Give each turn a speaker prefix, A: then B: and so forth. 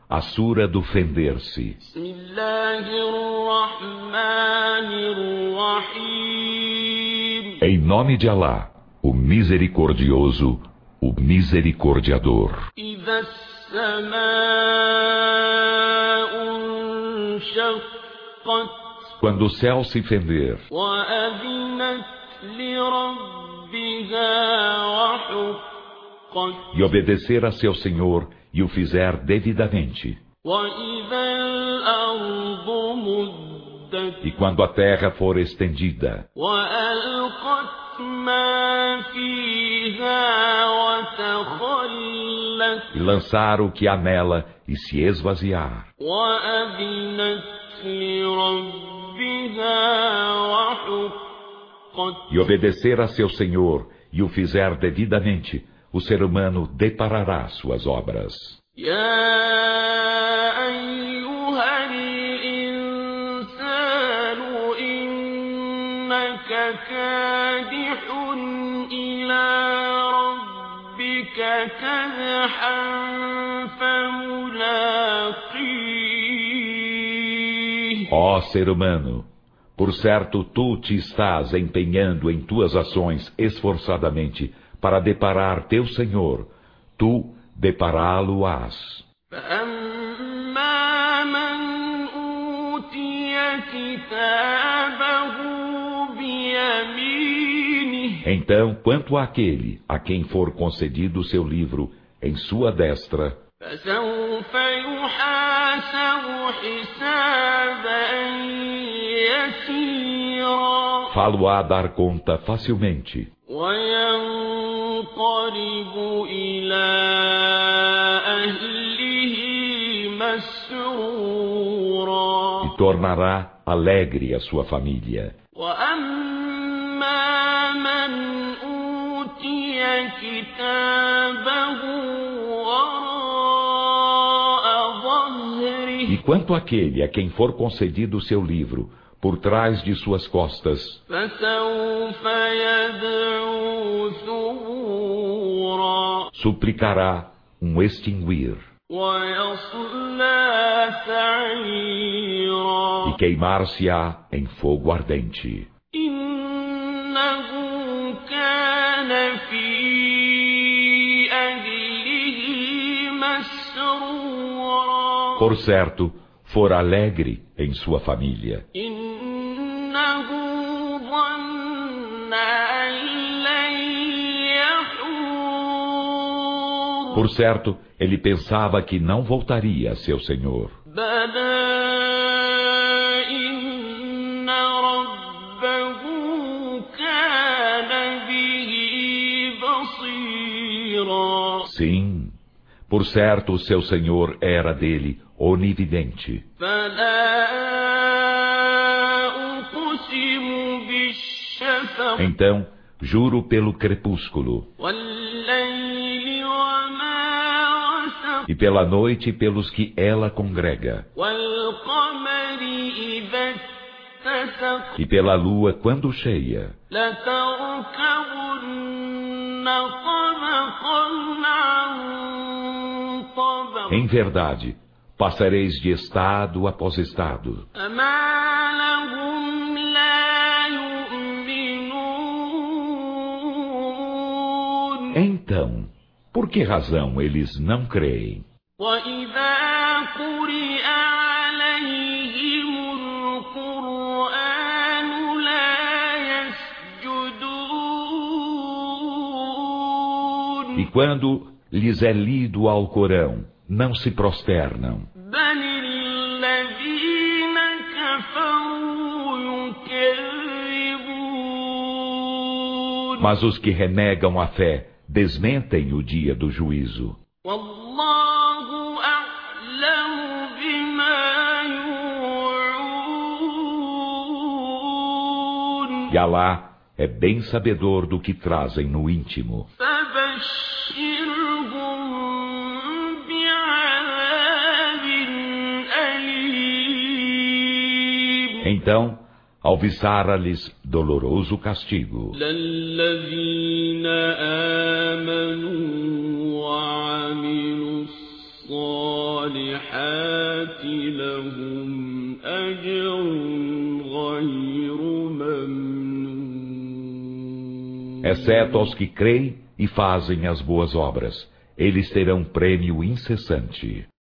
A: A Sura do Fender-se. Em nome de Alá, o Misericordioso, o Misericordiador. Quando o céu se fender e obedecer a seu Senhor e o fizer devidamente, e quando a terra for estendida e lançar o que há nela e se esvaziar, e obedecer a seu Senhor e o fizer devidamente, o ser humano deparará suas obras. Ó ser humano, por certo tu te estás empenhando em tuas ações esforçadamente para deparar teu Senhor, tu depará-lo-ás. Então, quanto àquele a quem for concedido o seu livro em sua destra, fá-lo-á dar conta facilmente, e tornará alegre a sua família. E quanto àquele a quem for concedido o seu livro por trás de suas costas, suplicará um extinguir e queimar-se-á em fogo ardente. Por certo, for alegre em sua família. Por certo, ele pensava que não voltaria a seu Senhor. Sim, por certo o seu Senhor era dele onividente. Então, juro pelo crepúsculo, e pela noite pelos que ela congrega, e pela lua quando cheia. Em verdade, passareis de estado após estado. Então, por que razão eles não creem? E quando lhes é lido ao Corão, não se prosternam. Mas os que renegam a fé desmentem o dia do juízo. E Alá é bem sabedor do que trazem no íntimo. Então, alviçara-lhes doloroso castigo.
B: الصالحات لهم أجر غير ممنون.
A: Exceto aos que creem e fazem as boas obras, eles terão prêmio incessante.